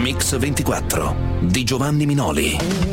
Mix 24 di Giovanni Minoli.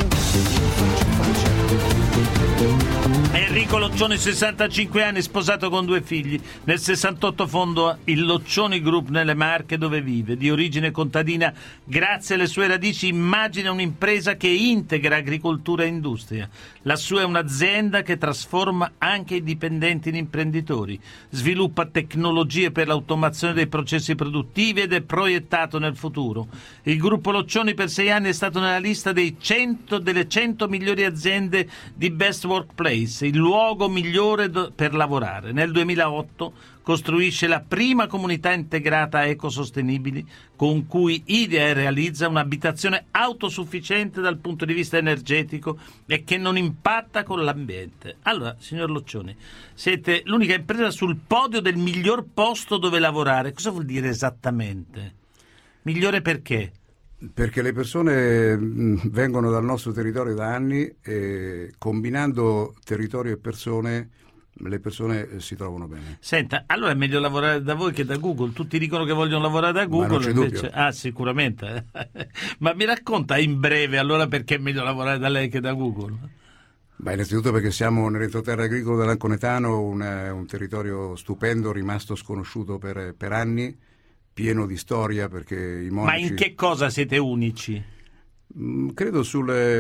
Enrico Loccioni, 65 anni, sposato con 2 figli. Nel 68 fonda il Loccioni Group nelle Marche, dove vive. Di origine contadina, grazie alle sue radici immagina un'impresa che integra agricoltura e industria. La sua è un'azienda che trasforma anche i dipendenti in imprenditori. Sviluppa tecnologie per l'automazione dei processi produttivi ed è proiettato nel futuro. Il gruppo Loccioni per 6 anni è stato nella lista delle 100 migliori aziende di Best Workplace, il luogo migliore per lavorare. Nel 2008 costruisce la prima comunità integrata ecosostenibili con cui idea e realizza un'abitazione autosufficiente dal punto di vista energetico e che non impatta con l'ambiente. Allora, signor Loccioni, siete l'unica impresa sul podio del miglior posto dove lavorare. Cosa vuol dire esattamente? Migliore perché? Perché le persone vengono dal nostro territorio da anni e combinando territorio e persone, le persone si trovano bene. Senta, allora è meglio lavorare da voi che da Google. Tutti dicono che vogliono lavorare da Google. Ma non c'è invece... dubbio. Ah, sicuramente. Ma mi racconta in breve allora perché è meglio lavorare da lei che da Google? Ma innanzitutto perché siamo nell'entroterra agricolo dell'Anconetano, un territorio stupendo, rimasto sconosciuto per anni, pieno di storia, perché i monaci... Ma in che cosa siete unici? Credo su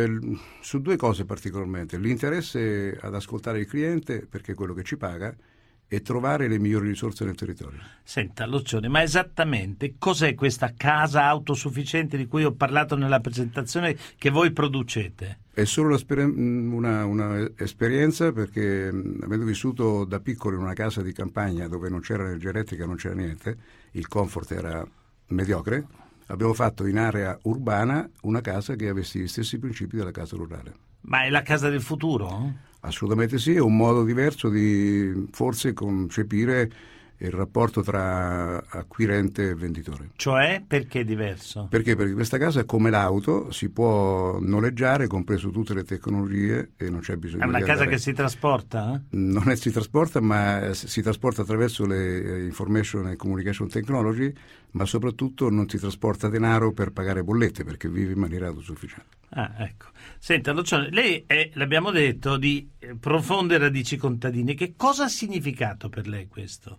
2 cose particolarmente: l'interesse ad ascoltare il cliente, perché è quello che ci paga, e trovare le migliori risorse nel territorio. Senta, Loccioni, ma esattamente cos'è questa casa autosufficiente di cui ho parlato nella presentazione che voi producete? È solo una esperienza, perché avendo vissuto da piccolo in una casa di campagna dove non c'era energia elettrica, non c'era niente, il comfort era mediocre, abbiamo fatto in area urbana una casa che avesse gli stessi principi della casa rurale. Ma è la casa del futuro? Assolutamente sì, è un modo diverso di forse concepire il rapporto tra acquirente e venditore. Cioè, perché è diverso? Perché questa casa, come l'auto, si può noleggiare, compreso tutte le tecnologie, e non c'è bisogno È una di casa andare... che si trasporta? Non si trasporta, ma si trasporta attraverso le Information and Communication Technology, ma soprattutto non si trasporta denaro per pagare bollette, perché vive in maniera autosufficiente. Ah, ecco. Senta, Loccioni, lei è, l'abbiamo detto, di profonde radici contadine. Che cosa ha significato per lei questo?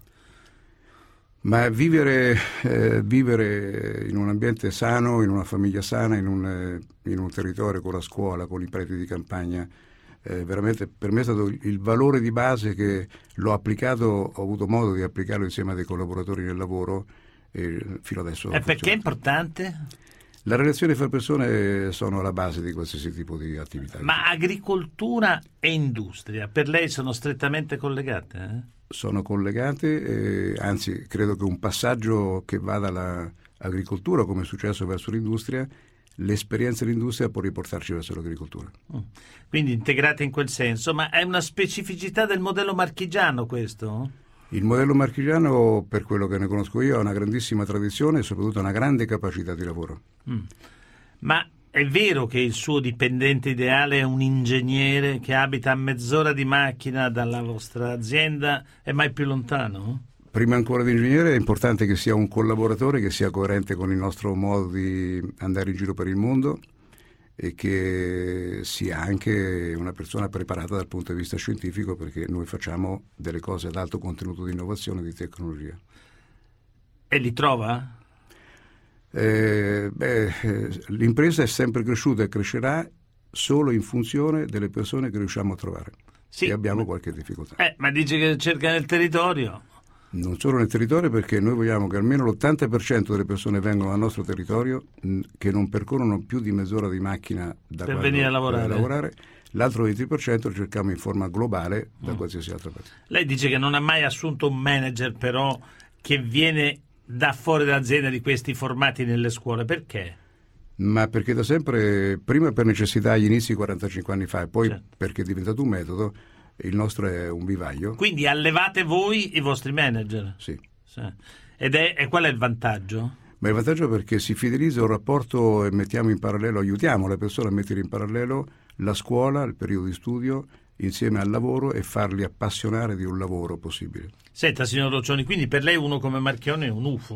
Ma vivere in un ambiente sano, in una famiglia sana, in un territorio con la scuola, con i preti di campagna, veramente per me è stato il valore di base che l'ho applicato, ho avuto modo di applicarlo insieme a dei collaboratori nel lavoro e fino adesso. E perché è importante? La relazione fra persone sono alla base di qualsiasi tipo di attività. Ma agricoltura e industria per lei sono strettamente collegate? Sono collegate, anzi credo che un passaggio che va dall'agricoltura, come è successo, verso l'industria, l'esperienza dell'industria può riportarci verso l'agricoltura. Quindi integrate in quel senso, ma è una specificità del modello marchigiano questo? Il modello marchigiano, per quello che ne conosco io, ha una grandissima tradizione e soprattutto una grande capacità di lavoro. Ma è vero che il suo dipendente ideale è un ingegnere che abita a mezz'ora di macchina dalla vostra azienda e mai più lontano? Prima ancora di ingegnere è importante che sia un collaboratore che sia coerente con il nostro modo di andare in giro per il mondo e che sia anche una persona preparata dal punto di vista scientifico, perché noi facciamo delle cose ad alto contenuto di innovazione e di tecnologia. E li trova? L'impresa è sempre cresciuta e crescerà solo in funzione delle persone che riusciamo a trovare. Sì, e abbiamo qualche difficoltà. Ma dice che cerca nel territorio? Non solo nel territorio, perché noi vogliamo che almeno l'80% delle persone vengano dal nostro territorio, che non percorrono più di mezz'ora di macchina per venire a lavorare. L'altro 20% lo cerchiamo in forma globale da qualsiasi altra parte. Lei dice che non ha mai assunto un manager però che viene da fuori dall'azienda, di questi formati nelle scuole. Perché? Ma perché da sempre, prima per necessità agli inizi 45 anni fa e poi perché è diventato un metodo. Il nostro è un vivaio. Quindi allevate voi i vostri manager? Sì. E qual è il vantaggio? Ma il vantaggio è perché si fidelizza un rapporto e mettiamo in parallelo, aiutiamo le persone a mettere in parallelo la scuola, il periodo di studio, insieme al lavoro, e farli appassionare di un lavoro possibile. Senta, signor Loccioni, quindi per lei uno come Marchione è un UFO?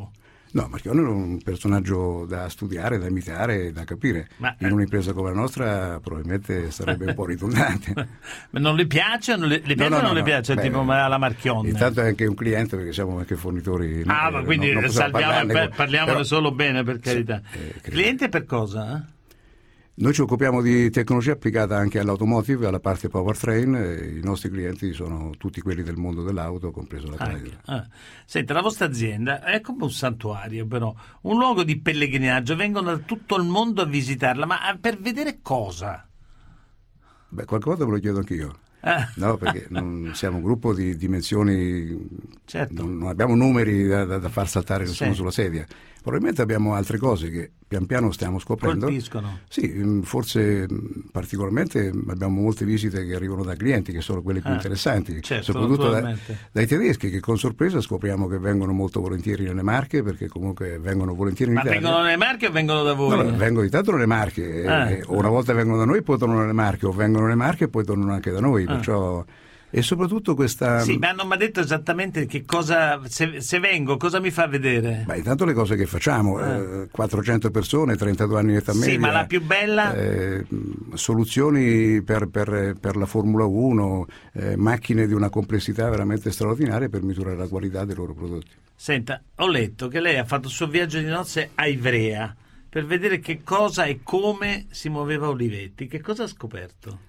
No, Marchionne è un personaggio da studiare, da imitare, da capire. Ma, in un'impresa come la nostra probabilmente sarebbe un po' ridondante. Ma non le piace? Non le piace o non le piace? Beh, tipo la Marchionne? Intanto è anche un cliente, perché siamo anche fornitori. Ma quindi non parliamone però, solo bene, per carità. Cliente per cosa? Noi ci occupiamo di tecnologia applicata anche all'automotive, alla parte powertrain. I nostri clienti sono tutti quelli del mondo dell'auto, compreso la Chrysler. Senta, la vostra azienda è come un santuario, però, un luogo di pellegrinaggio, vengono da tutto il mondo a visitarla, ma per vedere cosa? Beh, qualche volta ve lo chiedo anch'io. No, perché non siamo un gruppo di dimensioni, certo. non abbiamo numeri da far saltare nessuno sulla sedia. Probabilmente abbiamo altre cose che pian piano stiamo scoprendo. Colpiscono. Sì, forse particolarmente abbiamo molte visite che arrivano da clienti, che sono quelle più interessanti, certo, soprattutto dai tedeschi, che con sorpresa scopriamo che vengono molto volentieri nelle Marche, perché comunque vengono volentieri in Italia. Ma vengono nelle Marche o vengono da voi? No, vengono intanto nelle Marche, o una volta vengono da noi poi tornano nelle Marche, o vengono nelle Marche e poi tornano anche da noi, perciò... E soprattutto questa... Sì, ma non mi ha detto esattamente che cosa, se vengo, cosa mi fa vedere? Beh, intanto le cose che facciamo, 400 persone, 32 anni di età media. Sì, ma la più bella? Soluzioni per la Formula 1, macchine di una complessità veramente straordinaria per misurare la qualità dei loro prodotti. Senta, ho letto che lei ha fatto il suo viaggio di nozze a Ivrea per vedere che cosa e come si muoveva Olivetti. Che cosa ha scoperto?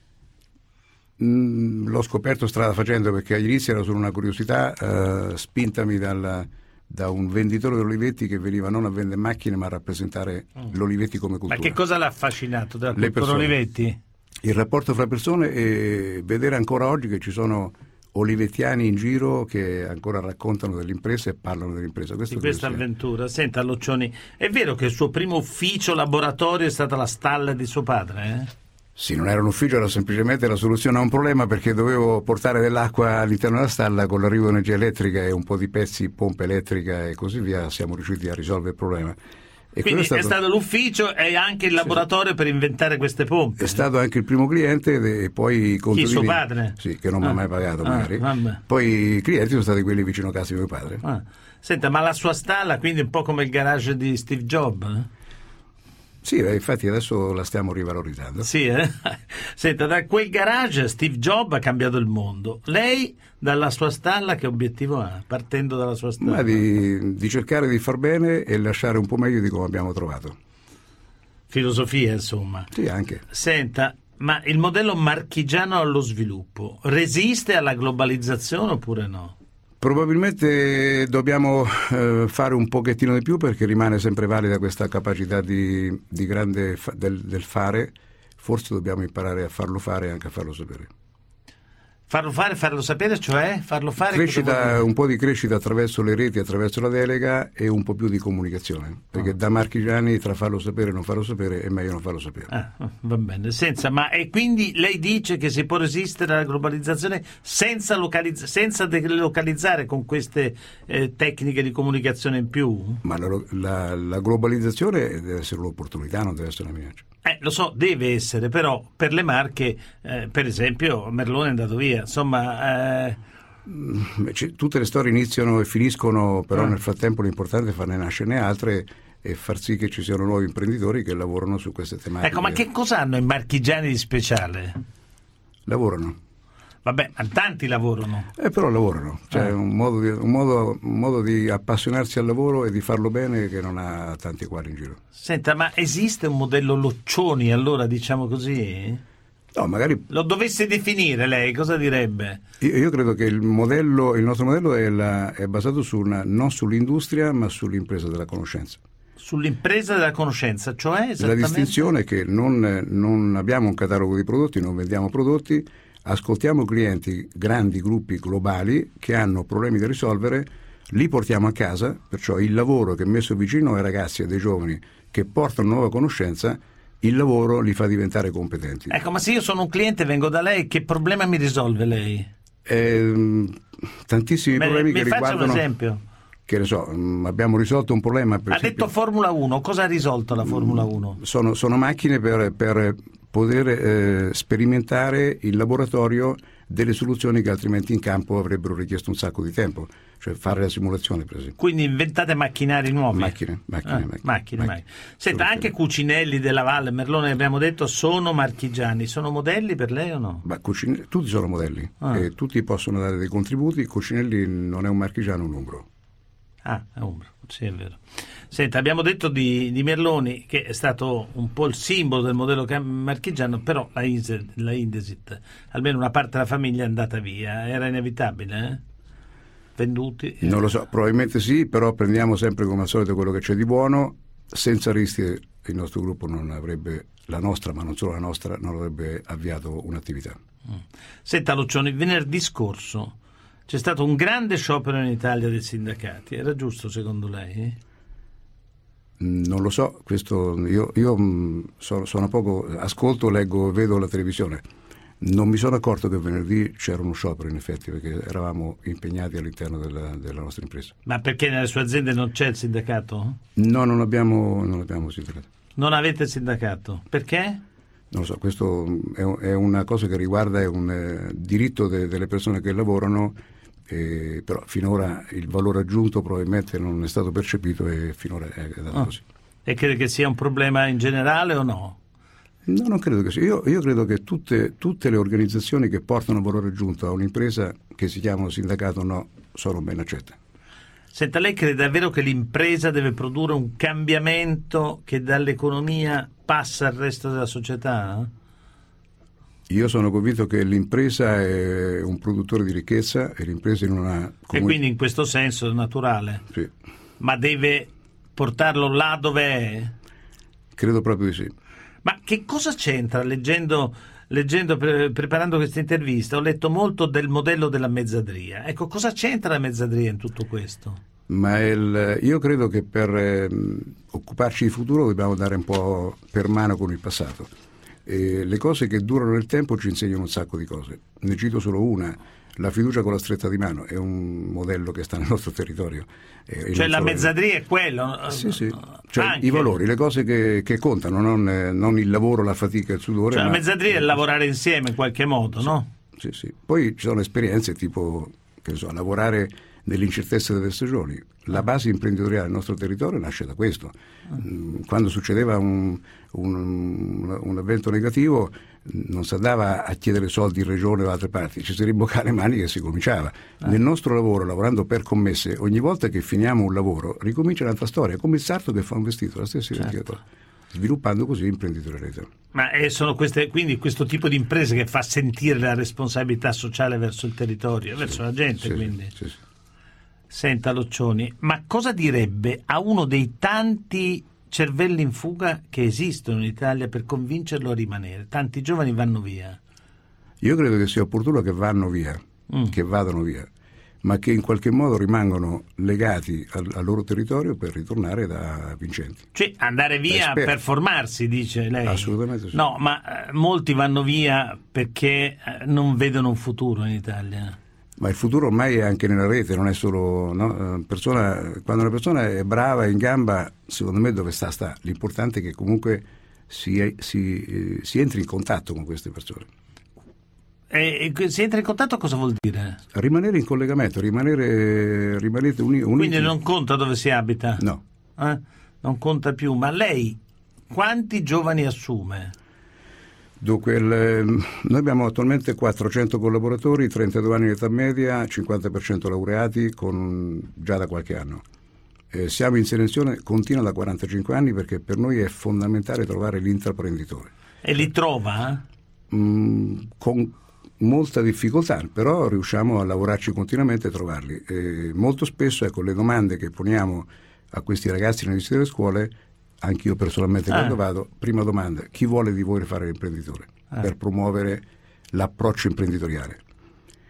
L'ho scoperto strada facendo, perché all'inizio era solo una curiosità spintami da un venditore di Olivetti che veniva non a vendere macchine ma a rappresentare l'Olivetti come cultura. Ma che cosa l'ha affascinato della cultura Olivetti? Il rapporto fra persone, e vedere ancora oggi che ci sono olivettiani in giro che ancora raccontano dell'impresa e parlano dell'impresa. Di questa avventura. Senta, Loccioni, è vero che il suo primo ufficio laboratorio è stata la stalla di suo padre? Sì, non era un ufficio, era semplicemente la soluzione a un problema, perché dovevo portare dell'acqua all'interno della stalla. Con l'arrivo di energia elettrica e un po' di pezzi, pompa elettrica e così via, siamo riusciti a risolvere il problema. E quindi è stato l'ufficio e anche il laboratorio per inventare queste pompe. È stato anche il primo cliente, e poi i contadini, suo padre? Sì, che non mi ha mai pagato magari. Vabbè. Poi i clienti sono stati quelli vicino a casa di mio padre. Senta, ma la sua stalla quindi è un po' come il garage di Steve Jobs? Sì, infatti adesso la stiamo rivalorizzando. Sì, Senta, da quel garage Steve Jobs ha cambiato il mondo. Lei, dalla sua stalla, che obiettivo ha, partendo dalla sua stalla? Ma di cercare di far bene e lasciare un po' meglio di come abbiamo trovato. Filosofia, insomma. Sì, anche. Senta, ma il modello marchigiano allo sviluppo resiste alla globalizzazione oppure no? Probabilmente dobbiamo fare un pochettino di più, perché rimane sempre valida questa capacità di grande del fare. Forse dobbiamo imparare a farlo fare e anche a farlo sapere. Farlo fare, farlo sapere, cioè farlo fare... Un po' di crescita attraverso le reti, attraverso la delega, e un po' più di comunicazione, perché da marchigiani tra farlo sapere e non farlo sapere è meglio non farlo sapere. Va bene, e quindi lei dice che si può resistere alla globalizzazione senza delocalizzare con queste tecniche di comunicazione in più? Ma la globalizzazione deve essere un'opportunità, non deve essere una minaccia. Lo so, deve essere, però per le Marche, per esempio, Merlone è andato via, insomma... Tutte le storie iniziano e finiscono, però nel frattempo l'importante è farne nascere altre e far sì che ci siano nuovi imprenditori che lavorano su queste tematiche. Ecco, ma che cosa hanno i marchigiani di speciale? Lavorano. Vabbè, tanti lavorano. Però lavorano, cioè un modo di appassionarsi al lavoro e di farlo bene che non ha tanti uguali in giro. Senta, ma esiste un modello Loccioni, allora, diciamo così? No, magari... Lo dovesse definire lei, cosa direbbe? Io credo che il nostro modello è basato non sull'industria, ma sull'impresa della conoscenza. Sull'impresa della conoscenza, cioè esattamente? La distinzione è che non abbiamo un catalogo di prodotti, non vendiamo prodotti. Ascoltiamo clienti, grandi gruppi globali che hanno problemi da risolvere, li portiamo a casa, perciò il lavoro che è messo vicino ai ragazzi e dei giovani che portano nuova conoscenza, il lavoro li fa diventare competenti. Ecco, ma se io sono un cliente e vengo da lei, che problema mi risolve lei? Tantissimi problemi che riguardano... Mi faccia un esempio. Che ne so, abbiamo risolto un problema... Ha detto Formula 1, cosa ha risolto la Formula 1? Sono macchine per poter sperimentare in laboratorio delle soluzioni che altrimenti in campo avrebbero richiesto un sacco di tempo, cioè fare la simulazione per esempio. Quindi inventate macchinari nuovi? Macchine. Senta, anche Cucinelli della Valle, Merlone abbiamo detto, sono marchigiani, sono modelli per lei o no? Tutti sono modelli e tutti possono dare dei contributi. Cucinelli non è un marchigiano, un umbro. Ah, è umbro, sì, è vero. Senta, abbiamo detto di Merloni, che è stato un po' il simbolo del modello marchigiano, però la Indesit, almeno una parte della famiglia è andata via, era inevitabile, Venduti? Non lo so, probabilmente sì, però prendiamo sempre come al solito quello che c'è di buono. Senza rischi il nostro gruppo non avrebbe, la nostra, ma non solo la nostra, non avrebbe avviato un'attività. Senta Luccioni, venerdì scorso c'è stato un grande sciopero in Italia dei sindacati, era giusto secondo lei? Non lo so, questo io sono poco, ascolto, leggo, vedo la televisione. Non mi sono accorto che venerdì c'era uno sciopero in effetti, perché eravamo impegnati all'interno della nostra impresa. Ma perché nelle sue aziende non c'è il sindacato? No, non abbiamo sindacato. Non avete il sindacato? Perché? Non lo so, questo è una cosa che riguarda, è un diritto delle persone che lavorano, però finora il valore aggiunto probabilmente non è stato percepito e finora è andato così. E crede che sia un problema in generale o no? No, non credo che sia. Io credo che tutte le organizzazioni che portano valore aggiunto a un'impresa, che si chiamano sindacato, no, sono ben accette. Senta, lei crede davvero che l'impresa deve produrre un cambiamento che dall'economia passa al resto della società? Io sono convinto che l'impresa è un produttore di ricchezza e l'impresa in una e quindi in questo senso è naturale? Sì. Ma deve portarlo là dove è? Credo proprio di sì. Ma che cosa c'entra leggendo preparando questa intervista? Ho letto molto del modello della mezzadria. Ecco, cosa c'entra la mezzadria in tutto questo? Ma io credo che per occuparci di futuro dobbiamo andare un po' per mano con il passato. E le cose che durano nel tempo ci insegnano un sacco di cose. Ne cito solo una. La fiducia con la stretta di mano è un modello che sta nel nostro territorio. Cioè la mezzadria è quello? Sì. Cioè i valori, le cose che contano, non il lavoro, la fatica, il sudore. Cioè la mezzadria è lavorare insieme in qualche modo, sì, no? Sì. Poi ci sono esperienze tipo, che so, lavorare nell'incertezza delle stagioni. La base imprenditoriale del nostro territorio nasce da questo. Quando succedeva un evento negativo non si andava a chiedere soldi in regione o da altre parti, ci si rimboccava le maniche e si cominciava. Nel nostro lavoro, lavorando per commesse, ogni volta che finiamo un lavoro ricomincia un'altra storia, come il sarto che fa un vestito, la stessa identica cosa, sviluppando così imprenditorialità. Ma sono quindi questo tipo di imprese che fa sentire la responsabilità sociale verso il territorio, verso la gente, quindi. Sì. Senta Luccioni, ma cosa direbbe a uno dei tanti cervelli in fuga che esistono in Italia per convincerlo a rimanere? Tanti giovani vanno via. Io credo che sia opportuno che vadano via, ma che in qualche modo rimangano legati al loro territorio per ritornare da vincenti. Cioè andare via per formarsi, dice lei? Assolutamente sì. No, ma molti vanno via perché non vedono un futuro in Italia. Ma il futuro ormai è anche nella rete, non è solo, no? Quando una persona è brava, è in gamba, secondo me dove sta. L'importante è che comunque si entri in contatto con queste persone. E si entra in contatto cosa vuol dire? Rimanere in collegamento, rimanete uniti. Quindi non conta dove si abita? No. Non conta più. Ma lei quanti giovani assume? Dunque, noi abbiamo attualmente 400 collaboratori, 32 anni di età media, 50% laureati già da qualche anno. Siamo in selezione continua da 45 anni perché per noi è fondamentale trovare l'intraprenditore. E li trova? Con molta difficoltà, però riusciamo a lavorarci continuamente e trovarli. Molto spesso, le domande che poniamo a questi ragazzi nelle delle scuole, anch'io personalmente quando vado, prima domanda: chi vuole di voi fare l'imprenditore per promuovere l'approccio imprenditoriale?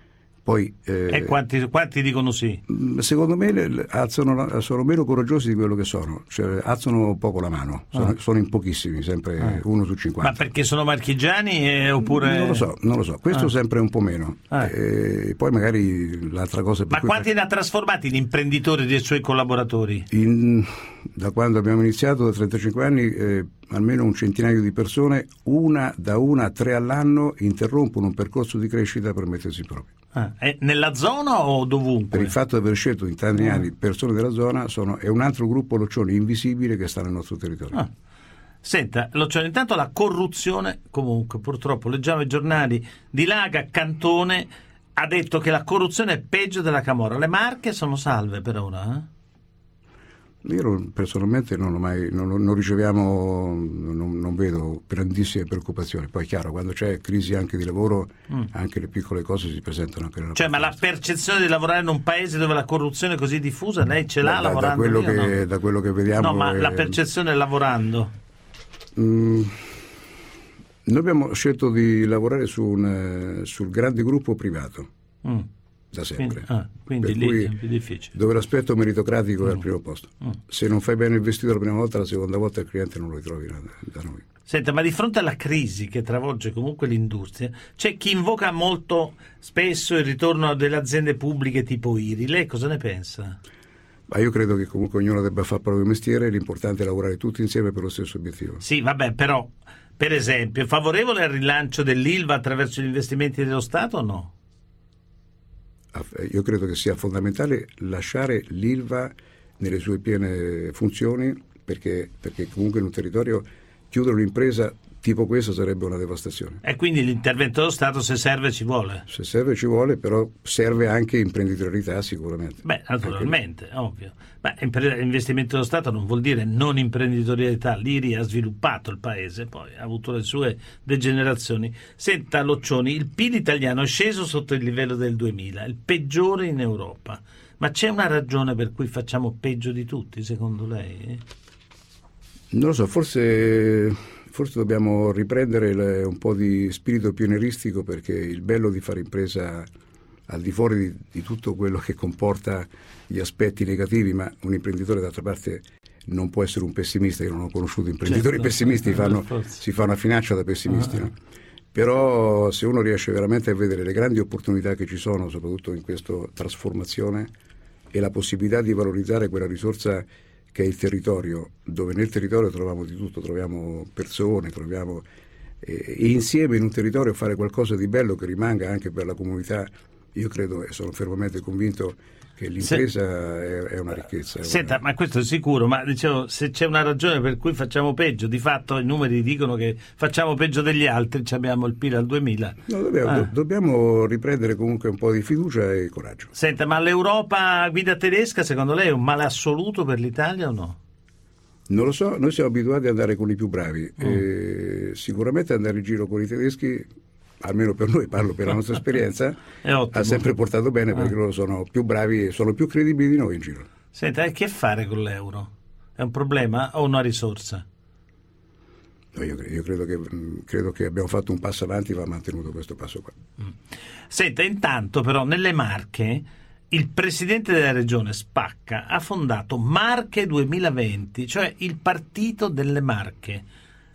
Poi, e quanti dicono sì? Secondo me sono meno coraggiosi di quello che sono, cioè alzano poco la mano, sono in pochissimi, sempre 1 su 50. Ma perché sono marchigiani oppure... Non lo so, questo sempre un po' meno. Poi magari l'altra cosa... Ma quanti ne ha trasformati gli imprenditori dei suoi collaboratori? Da quando abbiamo iniziato, da 35 anni, almeno un centinaio di persone, da 1 a 3 all'anno, interrompono un percorso di crescita per mettersi in proprio. Nella zona o dovunque? Per il fatto di aver scelto in tanti anni persone della zona, è un altro gruppo Loccioni invisibile che sta nel nostro territorio. Senta, Loccioni, intanto la corruzione, comunque purtroppo leggiamo i giornali, Dilaga Cantone ha detto che la corruzione è peggio della camorra. Le Marche sono salve per ora? Io personalmente non riceviamo, non vedo grandissime preoccupazioni. Poi è chiaro, quando c'è crisi anche di lavoro, anche le piccole cose si presentano anche nella ma la percezione di lavorare in un paese dove la corruzione è così diffusa, lei ce l'ha lavorando da quello che vediamo. No, ma la percezione lavorando? Noi abbiamo scelto di lavorare sul grande gruppo privato. Da sempre, quindi lì è più difficile, dove l'aspetto meritocratico è al primo posto. Se non fai bene il vestito la prima volta, la seconda volta il cliente non lo ritrovi da noi. Senta, ma di fronte alla crisi che travolge comunque l'industria, c'è chi invoca molto spesso il ritorno delle aziende pubbliche tipo IRI. Lei cosa ne pensa? Ma io credo che comunque ognuno debba fare il proprio mestiere, l'importante è lavorare tutti insieme per lo stesso obiettivo. Sì, vabbè, però per esempio, favorevole al rilancio dell'ILVA attraverso gli investimenti dello Stato o no? Io credo che sia fondamentale lasciare l'ILVA nelle sue piene funzioni, perché comunque in un territorio chiudere un'impresa tipo questa sarebbe una devastazione. E quindi l'intervento dello Stato, se serve, ci vuole? Se serve ci vuole, però serve anche imprenditorialità sicuramente. Beh, naturalmente, ovvio. Ma investimento dello Stato non vuol dire non imprenditorialità. L'IRI ha sviluppato il paese, poi ha avuto le sue degenerazioni. Senta, Loccioni, il PIL italiano è sceso sotto il livello del 2000, il peggiore in Europa. Ma c'è una ragione per cui facciamo peggio di tutti, secondo lei? Non lo so, forse dobbiamo riprendere un po' di spirito pionieristico, perché il bello di fare impresa, al di fuori di tutto quello che comporta gli aspetti negativi, ma un imprenditore d'altra parte non può essere un pessimista. Io non ho conosciuto imprenditori pessimisti, si fa una finaccia da pessimisti, no? Però se uno riesce veramente a vedere le grandi opportunità che ci sono, soprattutto in questa trasformazione, e la possibilità di valorizzare quella risorsa che è il territorio, dove nel territorio troviamo di tutto, troviamo persone, e insieme in un territorio fare qualcosa di bello che rimanga anche per la comunità. Io credo e sono fermamente convinto che l'impresa è una ricchezza. Senta, ma questo è sicuro, ma dicevo, se c'è una ragione per cui facciamo peggio, di fatto i numeri dicono che facciamo peggio degli altri, abbiamo il PIL al 2000. No, dobbiamo riprendere comunque un po' di fiducia e coraggio. Senta, ma l'Europa guida tedesca secondo lei è un male assoluto per l'Italia o no? Non lo so, noi siamo abituati ad andare con i più bravi, e sicuramente andare in giro con i tedeschi, almeno per noi, parlo per la nostra esperienza, ha sempre portato bene, perché loro sono più bravi e sono più credibili di noi in giro. Senta, che fare con l'euro? È un problema o una risorsa? No, io credo che abbiamo fatto un passo avanti, va mantenuto questo passo qua. Senta, intanto però nelle Marche il presidente della regione Spacca ha fondato Marche 2020, cioè il partito delle Marche.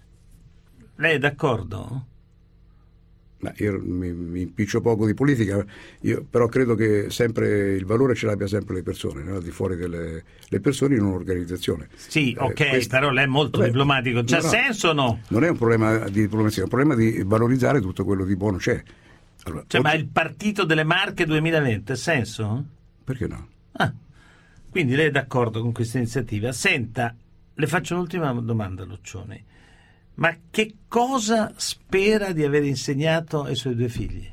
Lei è d'accordo? Ma io mi impiccio poco di politica, io però credo che sempre il valore ce l'abbia sempre le persone, no? Al di fuori delle persone in un'organizzazione. Sì, ok, però lei è molto diplomatico. C'ha senso o no? Non è un problema di diplomazia, è un problema di valorizzare tutto quello di buono c'è. Allora, ma il partito delle Marche 2020 ha senso? Perché no? Quindi lei è d'accordo con questa iniziativa. Senta, le faccio un'ultima domanda, Loccioni. Ma che cosa spera di aver insegnato ai suoi 2 figli?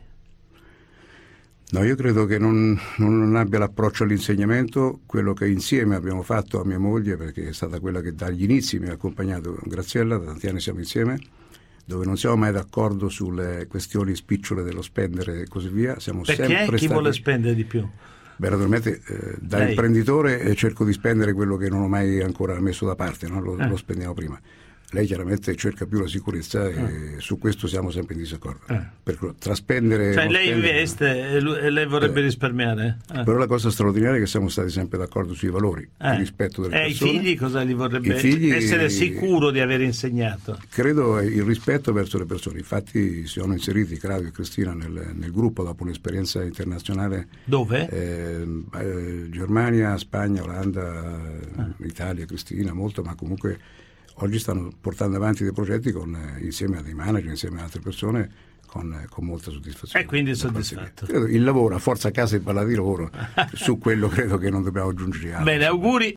No, io credo che non abbia l'approccio all'insegnamento, quello che insieme abbiamo fatto a mia moglie, perché è stata quella che dagli inizi mi ha accompagnato, Graziella, da tanti anni siamo insieme, dove non siamo mai d'accordo sulle questioni spicciole dello spendere e così via. Perché chi vuole spendere di più? Beh, naturalmente da imprenditore cerco di spendere quello che non ho mai ancora messo da parte, no? Lo spendiamo prima. lei chiaramente cerca più la sicurezza e su questo siamo sempre in disaccordo. Per traspendere, cioè lei investe e lei vorrebbe risparmiare. Però la cosa straordinaria è che siamo stati sempre d'accordo sui valori, il rispetto delle persone. I figli cosa gli vorrebbe? I figli, essere sicuro di aver insegnato. Credo il rispetto verso le persone. Infatti si sono inseriti Claudio e Cristina nel gruppo dopo un'esperienza internazionale. Dove? Germania, Spagna, Olanda, Italia, Cristina, molto, ma comunque oggi stanno portando avanti dei progetti insieme a dei manager, insieme a altre persone, con molta soddisfazione. E quindi soddisfatto. Credo il lavoro, a forza a casa e parlare di lavoro, su quello credo che non dobbiamo aggiungere altro. Bene, auguri.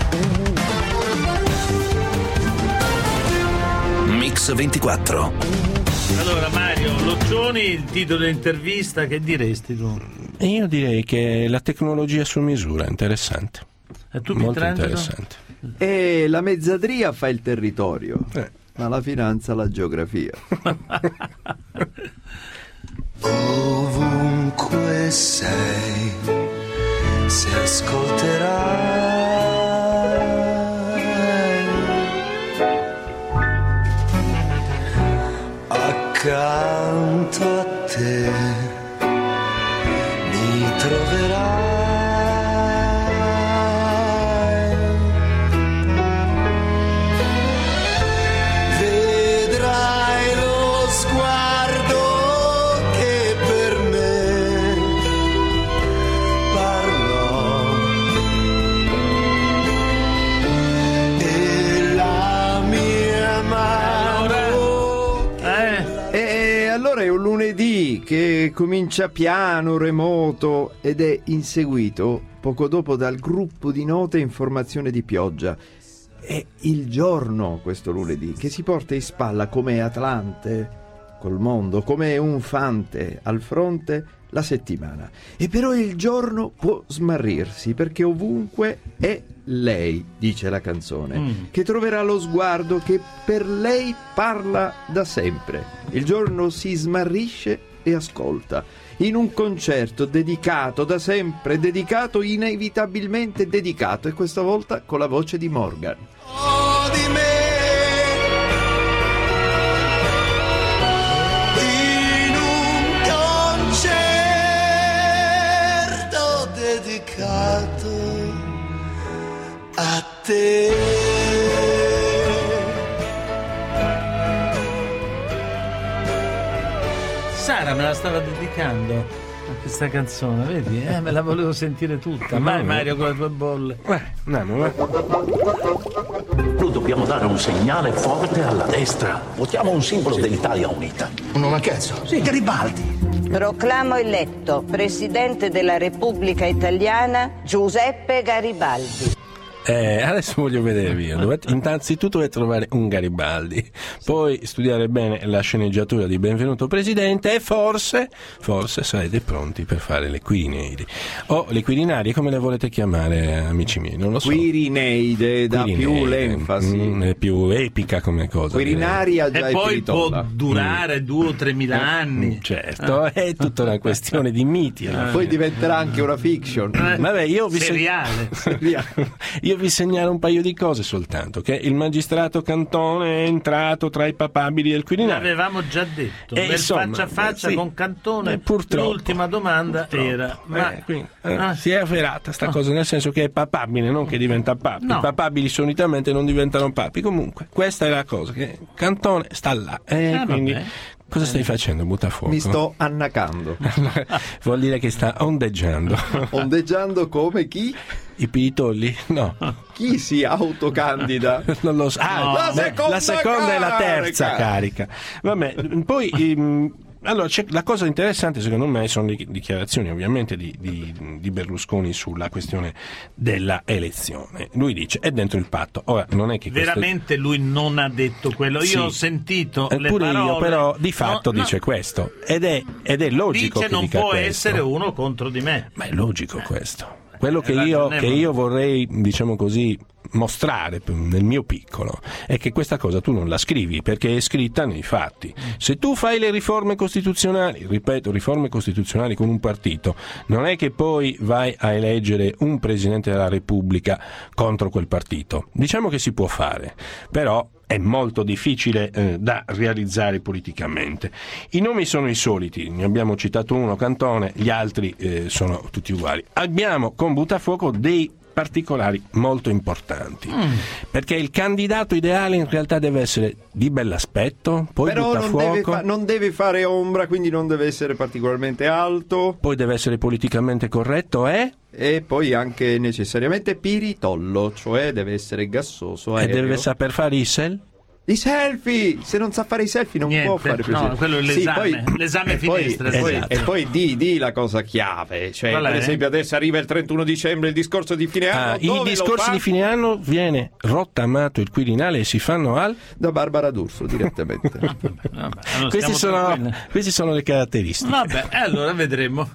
Mix 24. Allora Mario Loccioni, il titolo dell'intervista, che diresti tu? Io direi che la tecnologia su misura è interessante. E tu, molto Pietrangelo? interessante. E la mezzadria fa il territorio, ma la finanza la geografia. Ovunque sei, se ascolterai accanto a te, mi troverai. Vedrai lo sguardo che per me parlò e la mia mano. E allora è un lunedì che comincia piano, remoto ed è inseguito poco dopo dal gruppo di note in formazione di pioggia. È il giorno, questo lunedì, che si porta in spalla come Atlante col mondo, come un fante al fronte la settimana. E però il giorno può smarrirsi, perché ovunque è lei, dice la canzone, che troverà lo sguardo che per lei parla da sempre. Il giorno si smarrisce e ascolta. In un concerto dedicato, da sempre dedicato, inevitabilmente dedicato, e questa volta con la voce di Morgan. Di me in un concerto dedicato a te. Sara me la stava dedicando a questa canzone, vedi? Me la volevo sentire tutta. Vai Mario con le tue bolle. Andiamo. Dobbiamo dare un segnale forte alla destra. Votiamo un simbolo dell'Italia unita. Non a caso. Sì, Garibaldi. Proclamo eletto Presidente della Repubblica Italiana Giuseppe Garibaldi. Adesso voglio vedervi. Innanzitutto dovete trovare un Garibaldi, poi studiare bene la sceneggiatura di Benvenuto Presidente e forse sarete pronti per fare le Quirineidi o le Quirinarie, come le volete chiamare, amici miei, non lo so. Quirineide dà più l'enfasi, è più epica come cosa. Quirinaria già E è poi piritolla. può durare 2 o 3 mila anni. Certo, è tutta una questione di miti. Poi diventerà anche una fiction. Vabbè, io vi seriale. Io vi segnalo un paio di cose soltanto, che il magistrato Cantone è entrato tra i papabili del Quirinale. L'avevamo già detto, nel insomma, faccia a faccia sì, con Cantone. purtroppo, l'ultima domanda era si è avverata sta cosa, nel senso che è papabile, non che diventa papi. No. I papabili solitamente non diventano papi. Comunque questa è la cosa, che Cantone sta là quindi vabbè. cosa stai facendo? Butta fuoco. Mi sto annacando. Vuol dire che sta ondeggiando. Ondeggiando come chi? I piritolli? No. Chi si autocandida? Non lo so. La seconda e la terza carica. Vabbè, poi allora la cosa interessante secondo me sono le dichiarazioni ovviamente di Berlusconi sulla questione della elezione. Lui dice è dentro il patto. Ora non è che veramente lui non ha detto quello. Io ho sentito le pure parole. Io, però di fatto dice questo ed è logico dice che non dica può questo. essere uno contro di me. Ma è logico questo. Quello che io vorrei, diciamo così, mostrare nel mio piccolo è che questa cosa tu non la scrivi, perché è scritta nei fatti. Se tu fai le riforme costituzionali, ripeto, riforme costituzionali con un partito, non è che poi vai a eleggere un Presidente della Repubblica contro quel partito. Diciamo che si può fare, però è molto difficile da realizzare politicamente. I nomi sono i soliti, ne abbiamo citato uno, Cantone, gli altri sono tutti uguali. Abbiamo con Buttafuoco dei particolari molto importanti, perché il candidato ideale in realtà deve essere di bell'aspetto, poi però Buttafuoco, non deve fare ombra, quindi non deve essere particolarmente alto, poi deve essere politicamente corretto e poi anche necessariamente piritollo, cioè deve essere gassoso, aereo. E deve saper fare i selfie, se non sa fare i selfie non può fare no, quello è l'esame, l'esame finestra. E poi di la cosa chiave, cioè per esempio adesso arriva il 31 dicembre il discorso di fine anno. I discorsi di fine anno viene rottamato il Quirinale e si fanno da Barbara D'Urso direttamente. Vabbè, queste sono le caratteristiche. Vabbè, allora vedremo.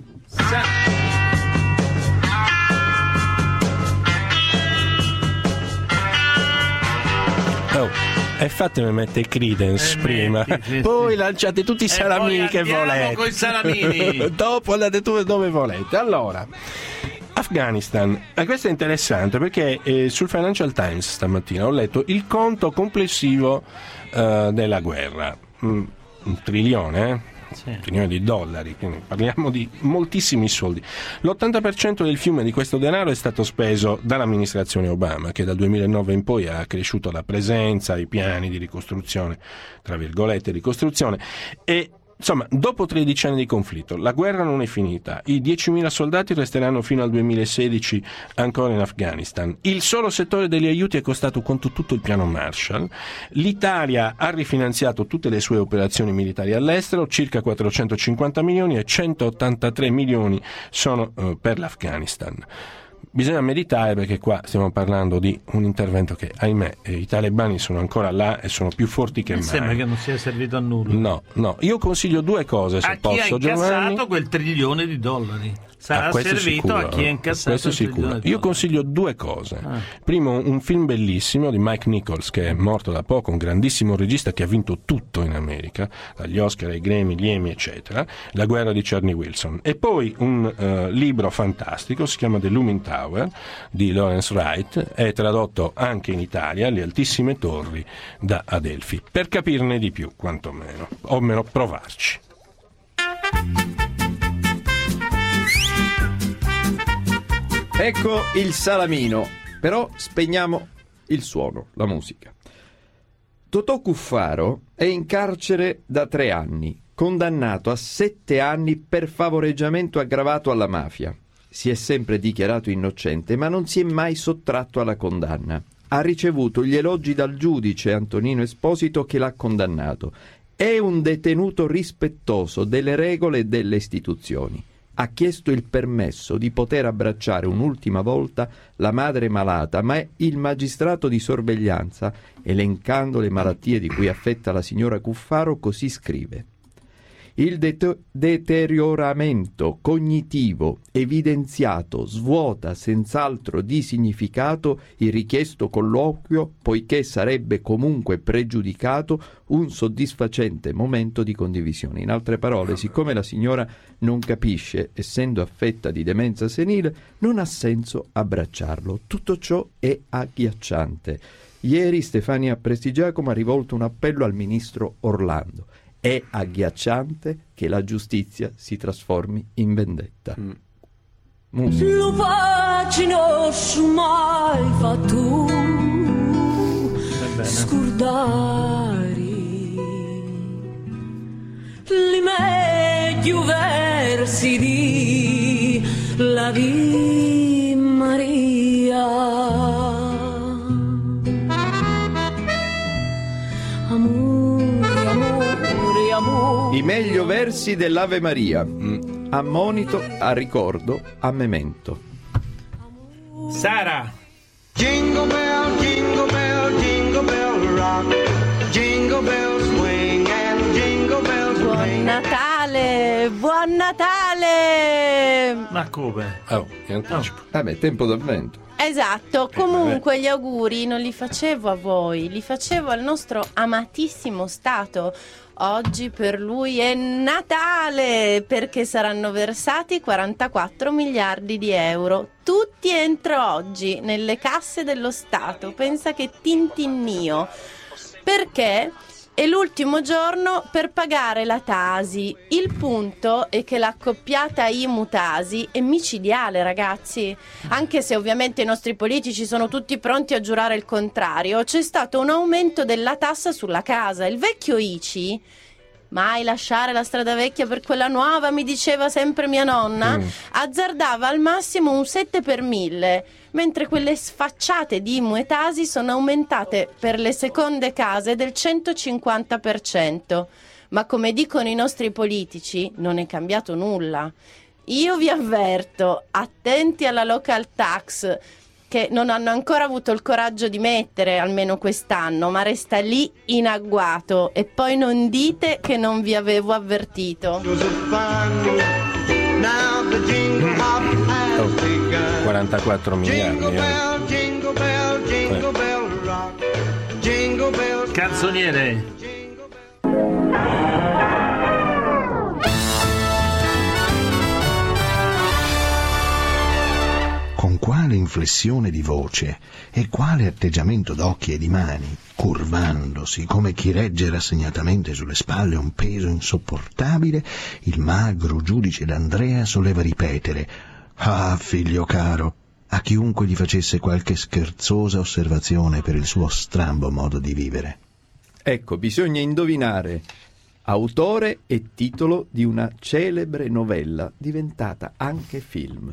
E fatemi mettere Creedence prima, poi lanciate tutti i salamini che volete. Con i salamini. Dopo andate tu dove volete. Allora, Afghanistan, questo è interessante perché sul Financial Times stamattina ho letto il conto complessivo della guerra, $1 trilione, $1 trilione, quindi parliamo di moltissimi soldi. L'80% del fiume di questo denaro è stato speso dall'amministrazione Obama, che dal 2009 in poi ha cresciuto la presenza, i piani di ricostruzione, tra virgolette ricostruzione, e insomma, dopo 13 anni di conflitto, la guerra non è finita, i 10.000 soldati resteranno fino al 2016 ancora in Afghanistan. Il solo settore degli aiuti è costato quanto tutto il piano Marshall. L'Italia ha rifinanziato tutte le sue operazioni militari all'estero, circa 450 milioni e 183 milioni sono per l'Afghanistan. Bisogna meditare perché qua stiamo parlando di un intervento che, ahimè, i talebani sono ancora là e sono più forti che mai. Sembra che non sia servito a nulla. No, io consiglio due cose se posso, Giovanni. A chi ha incassato quel $1 trilione? Sarà servito sicuro, a chi ha incassato questo sicuro. Io consiglio due cose. Primo, un film bellissimo di Mike Nichols, che è morto da poco, un grandissimo regista che ha vinto tutto in America, dagli Oscar ai Grammy, gli Emmy eccetera, La guerra di Charlie Wilson. E poi un libro fantastico, si chiama The Looming Tower di Lawrence Wright, è tradotto anche in Italia, Le altissime torri, da Adelphi, per capirne di più quantomeno, o almeno provarci. Ecco il salamino, però spegniamo il suono, la musica. Totò Cuffaro è in carcere da 3 anni, condannato a 7 anni per favoreggiamento aggravato alla mafia. Si è sempre dichiarato innocente, ma non si è mai sottratto alla condanna. Ha ricevuto gli elogi dal giudice Antonino Esposito che l'ha condannato. È un detenuto rispettoso delle regole e delle istituzioni. Ha chiesto il permesso di poter abbracciare un'ultima volta la madre malata, ma il magistrato di sorveglianza, elencando le malattie di cui è affetta la signora Cuffaro, così scrive: il deterioramento cognitivo evidenziato svuota senz'altro di significato il richiesto colloquio, poiché sarebbe comunque pregiudicato un soddisfacente momento di condivisione. In altre parole, siccome la signora non capisce, essendo affetta di demenza senile, non ha senso abbracciarlo. Tutto ciò è agghiacciante. Ieri Stefania Prestigiacomo ha rivolto un appello al ministro Orlando. È agghiacciante che la giustizia si trasformi in vendetta. Lo pagino su mai fatto scordare li meglio versi di la di Maria. I meglio versi dell'Ave Maria, a monito, a ricordo, a memento. Sara. Jingle bell, jingle bell, jingle bell rock. Jingle bells swing and jingle bells Buon ring. Natale! Buon Natale! Ma come? Tempo d'avvento. Esatto, comunque gli auguri non li facevo a voi, li facevo al nostro amatissimo Stato. Oggi per lui è Natale, perché saranno versati 44 miliardi di euro, tutti entro oggi, nelle casse dello Stato. Pensa che tintinnio. perché è l'ultimo giorno per pagare la Tasi. Il punto è che l'accoppiata IMU-Tasi è micidiale, ragazzi. Anche se ovviamente i nostri politici sono tutti pronti a giurare il contrario, c'è stato un aumento della tassa sulla casa. Il vecchio ICI, mai lasciare la strada vecchia per quella nuova, mi diceva sempre mia nonna, azzardava al massimo un 7 per 1000, mentre quelle sfacciate di IMU e Tasi sono aumentate per le seconde case del 150%. Ma come dicono i nostri politici, non è cambiato nulla. Io vi avverto, attenti alla local tax, che non hanno ancora avuto il coraggio di mettere, almeno quest'anno, ma resta lì in agguato, e poi non dite che non vi avevo avvertito. 44 miliardi. Canzoniere. Con quale inflessione di voce e quale atteggiamento d'occhi e di mani, curvandosi come chi regge rassegnatamente sulle spalle un peso insopportabile, il magro giudice d'Andrea soleva ripetere: «Ah, figlio caro», a chiunque gli facesse qualche scherzosa osservazione per il suo strambo modo di vivere. Ecco, bisogna indovinare autore e titolo di una celebre novella diventata anche film.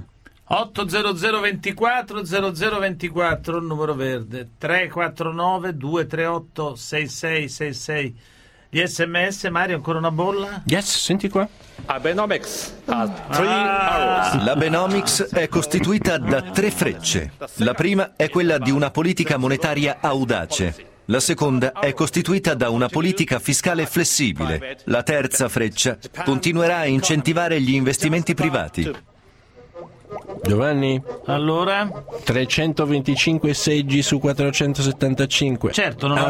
80024 0024, il numero verde, 349 238 6666. Gli SMS, Mario, ancora una bolla? Yes, senti qua. Abenomics ha 3 arrows. L'Abenomics è costituita da 3 frecce. La prima è quella di una politica monetaria audace. La seconda è costituita da una politica fiscale flessibile. La terza freccia continuerà a incentivare gli investimenti privati. Giovanni? Allora? 325 seggi su 475. Certo, non ha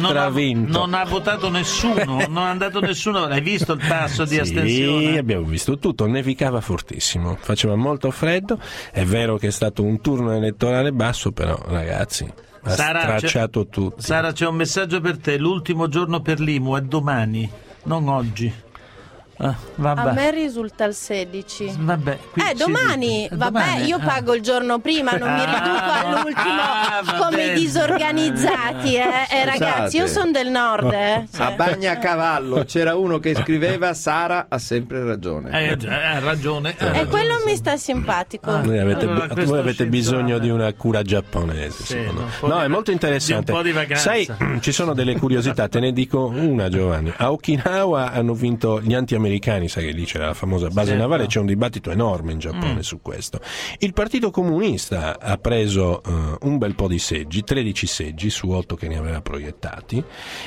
votato nessuno, non è andato nessuno. Hai visto il tasso di astensione? Sì, abbiamo visto tutto. Nevicava fortissimo, faceva molto freddo. È vero che è stato un turno elettorale basso, però ragazzi, ha stracciato tutto. Sara, c'è un messaggio per te. L'ultimo giorno per l'IMU è domani, non oggi. Vabbè. A me risulta il 16. Vabbè, domani. Vabbè, io pago il giorno prima, non mi riduco all'ultimo come i disorganizzati, ragazzi, io sono del nord, A Bagnacavallo c'era uno che scriveva: Sara ha sempre ragione. Ha ragione. E quello mi sta simpatico. Voi avete bisogno di una cura giapponese, secondo me. No, è molto interessante. Un po' di vacanza. Sai, ci sono delle curiosità, te ne dico una, Giovanni. A Okinawa hanno vinto gli anti-americani, sai che lì c'era la famosa base navale, c'è un dibattito enorme in Giappone su questo. Il Partito Comunista ha preso un bel po' di seggi, 13 seggi su 8 che ne aveva proiettati,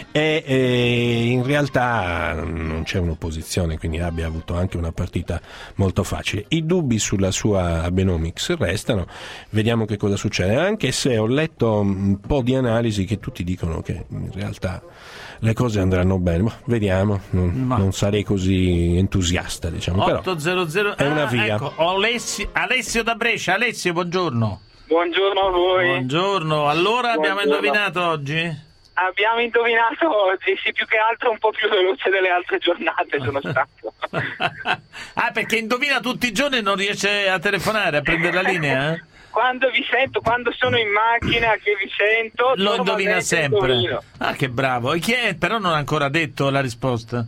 e in realtà non c'è un'opposizione, quindi abbia avuto anche una partita molto facile. I dubbi sulla sua Abenomics restano, vediamo che cosa succede, anche se ho letto un po' di analisi che tutti dicono che in realtà le cose andranno bene, vediamo, non sarei così entusiasta, diciamo. 800 però è una via. Ecco, Alessio da Brescia. Alessio, buongiorno. Buongiorno a voi. Buongiorno. Allora abbiamo indovinato oggi? Abbiamo indovinato oggi, sì, più che altro un po' più veloce delle altre giornate sono stato. Perché indovina tutti i giorni e non riesce a telefonare, a prendere la linea? Quando vi sento, quando sono in macchina che vi sento, lo indovina sempre. Indovino. Che bravo. E chi è? Però non ha ancora detto la risposta.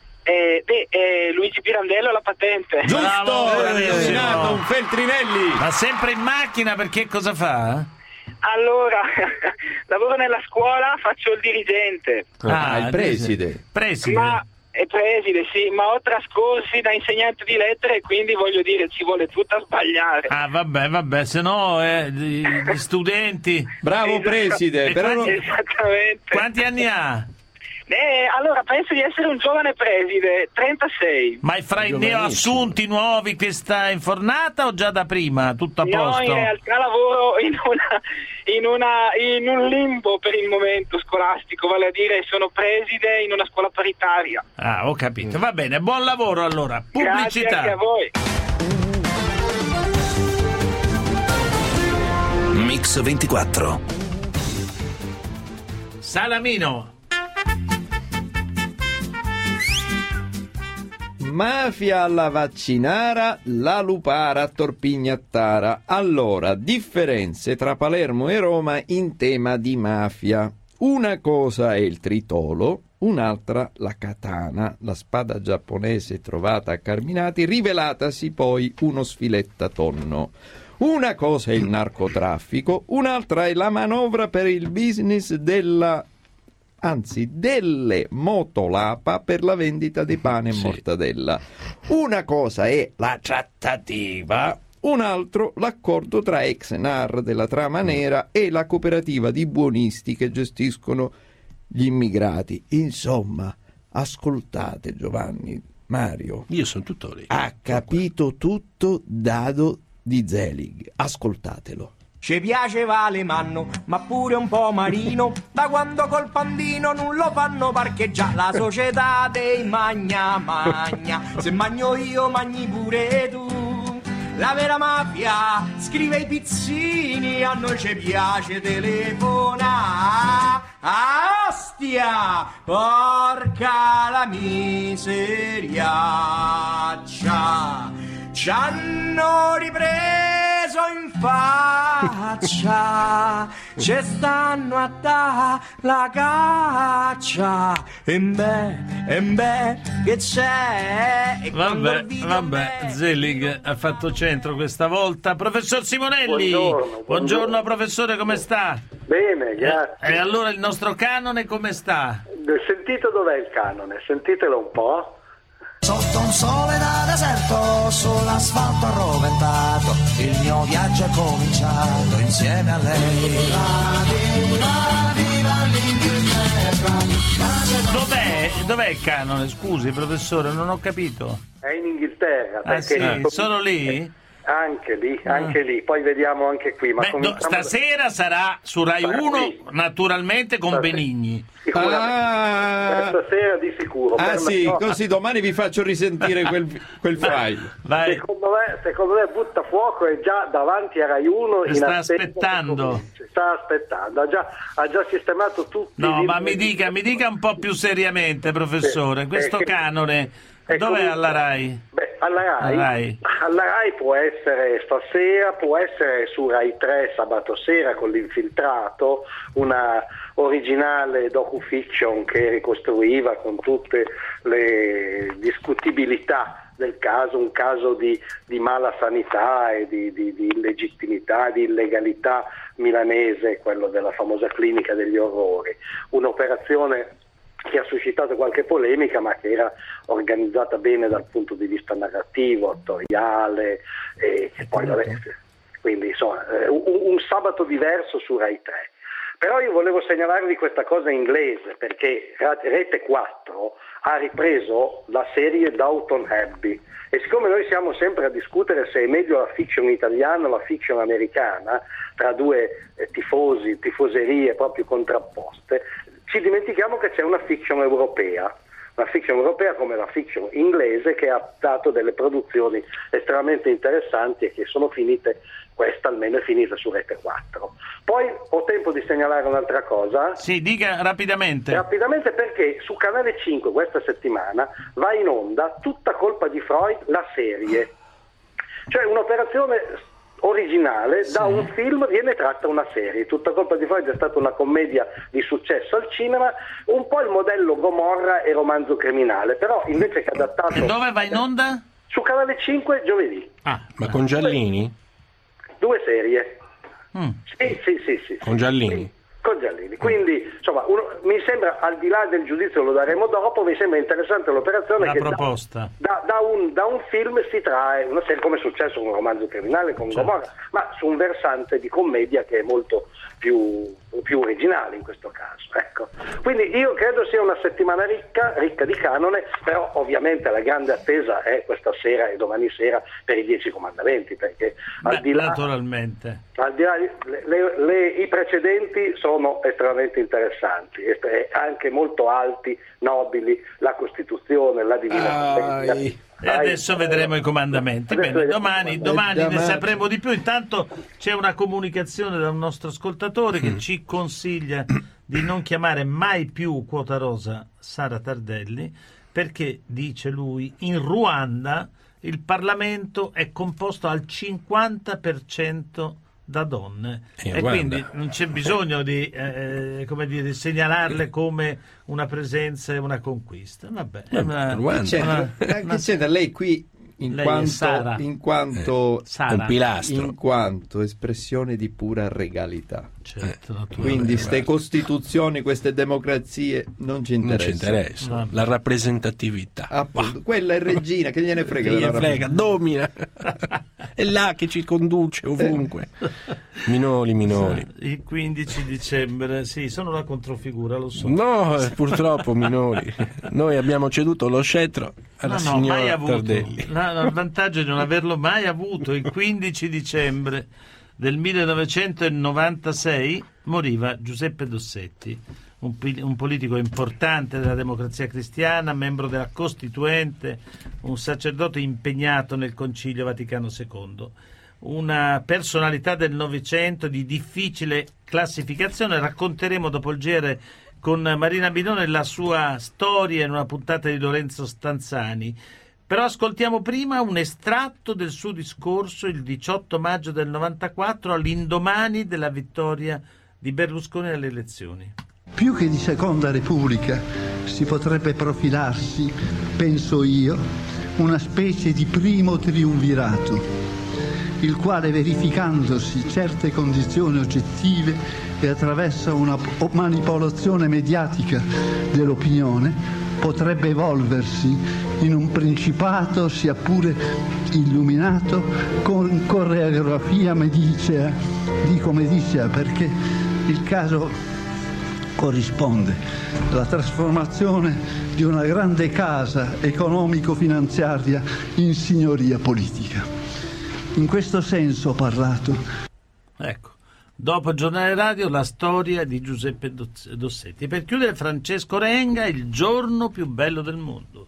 Luigi Pirandello, la patente. Giusto, un Feltrinelli. Ma sempre in macchina, perché cosa fa? Allora, lavoro nella scuola, faccio il dirigente. Il preside. Preside, sì, ma ho trascorsi da insegnante di lettere e quindi voglio dire ci vuole tutto a sbagliare. Vabbè, se no gli studenti. Bravo preside. Esattamente. Quanti anni ha? Allora penso di essere un giovane preside, 36. Ma fra i neoassunti nuovi che sta in fornata o già da prima? Tutto a posto? No, in realtà lavoro in un limbo per il momento scolastico, vale a dire sono preside in una scuola paritaria. Ho capito, va bene, buon lavoro allora. Pubblicità. Grazie anche a voi. Mix 24. Salamino. Mafia alla vaccinara, la lupara a torpignattara. Allora, differenze tra Palermo e Roma in tema di mafia. Una cosa è il tritolo, un'altra la katana, la spada giapponese trovata a Carminati, rivelatasi poi uno sfilettatonno. Una cosa è il narcotraffico, un'altra è la manovra per il business delle motolapa per la vendita di pane e mortadella. Una cosa è la trattativa, un altro l'accordo tra ex NAR della trama nera e la cooperativa di buonisti che gestiscono gli immigrati. Insomma, ascoltate Giovanni, Mario. Io sono tutto lì. Ha capito tutto Dado di Zelig. Ascoltatelo. Ci piaceva Alemanno, ma pure un po' Marino, da quando col Pandino non lo fanno parcheggiare. La società dei magna, se magno io, magni pure tu. La vera mafia scrive i pizzini, a noi ci piace telefonare. Ostia, porca la miseriaccia. Ci hanno ripreso in faccia, ci stanno a dare la caccia. E beh, che c'è? Vabbè, Zelig ha fatto centro questa volta. Professor Simonelli, buongiorno professore, come sta? Bene, grazie. E allora il nostro canone come sta? Sentite dov'è il canone, sentitelo un po'. Sotto un sole da deserto, sull'asfalto arroventato, il mio viaggio è cominciato insieme a lei. Dov'è il canone? Scusi professore, non ho capito. È in Inghilterra. Sì, solo lì? Anche lì, poi vediamo anche qui. Ma stasera sarà su Rai 1, naturalmente con Benigni. Stasera di sicuro. Sì, così domani vi faccio risentire quel file. Secondo me Buttafuoco è già davanti a Rai 1. Sta aspettando. Ha già sistemato tutti. No, ma mi dica un po' più seriamente, professore, questo canone dov'è alla Rai? Alla Rai può essere stasera, può essere su Rai 3 sabato sera con L'Infiltrato, una originale docufiction che ricostruiva con tutte le discutibilità del caso, un caso di mala sanità e di illegittimità, di illegalità milanese, quello della famosa clinica degli orrori, un'operazione che ha suscitato qualche polemica, ma che era organizzata bene dal punto di vista narrativo, attoriale, e poi quindi insomma un sabato diverso su Rai 3. Però io volevo segnalarvi questa cosa inglese, perché Rete 4 ha ripreso la serie Downton Abbey, e siccome noi siamo sempre a discutere se è meglio la fiction italiana o la fiction americana, tra due tifoserie proprio contrapposte, ci dimentichiamo che c'è una fiction europea come la fiction inglese, che ha dato delle produzioni estremamente interessanti e che sono finite, questa almeno è finita su Rete 4. Poi ho tempo di segnalare un'altra cosa? Sì, dica rapidamente. Rapidamente, perché su Canale 5 questa settimana va in onda Tutta colpa di Freud, la serie, cioè un'operazione originale, da un film viene tratta una serie. Tutta colpa di Freud è stata una commedia di successo al cinema, un po' il modello Gomorra e Romanzo criminale, però invece che adattato... E dove va in onda? Su Canale 5 giovedì. Ma con Giallini? Due serie. Sì. Con Giallini? Con Giallini, quindi insomma mi sembra, al di là del giudizio lo daremo dopo, mi sembra interessante l'operazione, che proposta. Da un film si trae una serie, come è successo con un Romanzo criminale, con Gomorra, ma su un versante di commedia che è molto più originale in questo caso, ecco. Quindi io credo sia una settimana ricca di canone, però ovviamente la grande attesa è questa sera e domani sera per i 10 comandamenti, perché al di là i precedenti sono estremamente interessanti e anche molto alti, nobili, la Costituzione, la Divina e adesso vedremo i comandamenti. Bene, domani ne sapremo di più. Intanto c'è una comunicazione da un nostro ascoltatore che ci consiglia di non chiamare mai più Quota Rosa Sara Tardelli, perché, dice lui, in Ruanda il Parlamento è composto al 50% da donne e quindi non c'è bisogno di segnalarle come una presenza e una conquista. Vabbè, che c'entra lei qui in quanto espressione di pura regalità. Certo, quindi queste costituzioni, queste democrazie non ci interessano. No. La rappresentatività. Appunto, quella è regina, che gliene frega. Domina. È là che ci conduce ovunque. Minori. Il 15 dicembre, sì, sono la controfigura, lo so. No, purtroppo minori. Noi abbiamo ceduto lo scettro alla signora Tardelli. Il vantaggio di non averlo mai avuto. Il 15 dicembre del 1996 moriva Giuseppe Dossetti, un politico importante della Democrazia Cristiana, membro della Costituente, un sacerdote impegnato nel Concilio Vaticano II, una personalità del Novecento di difficile classificazione. Racconteremo dopo il GR con Marina Binone la sua storia in una puntata di Lorenzo Stanzani. Però ascoltiamo prima un estratto del suo discorso il 18 maggio del 94 all'indomani della vittoria di Berlusconi alle elezioni. Più che di seconda repubblica si potrebbe profilarsi, penso io, una specie di primo triumvirato, il quale, verificandosi certe condizioni oggettive e attraverso una manipolazione mediatica dell'opinione, potrebbe evolversi in un principato sia pure illuminato con coreografia medicea, dico medicea perché il caso corrisponde, la trasformazione di una grande casa economico-finanziaria in signoria politica. In questo senso ho parlato. Ecco. Dopo il giornale radio, la storia di Giuseppe Dossetti. Per chiudere, Francesco Renga, Il giorno più bello del mondo.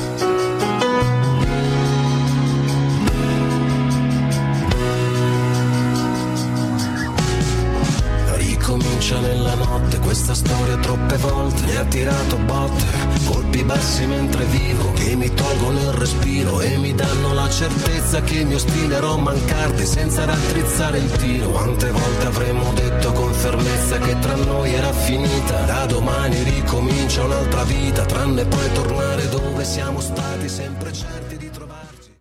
Ricomincia nella notte questa storia troppe volte, mi ha tirato botte, colpi bassi mentre vivo, che mi tolgono il respiro e mi danno la certezza che mi ostinerò a mancarti senza raddrizzare il tiro. Quante volte avremmo detto con fermezza che tra noi era finita, da domani ricomincia un'altra vita, tranne poi tornare dove siamo stati sempre certi di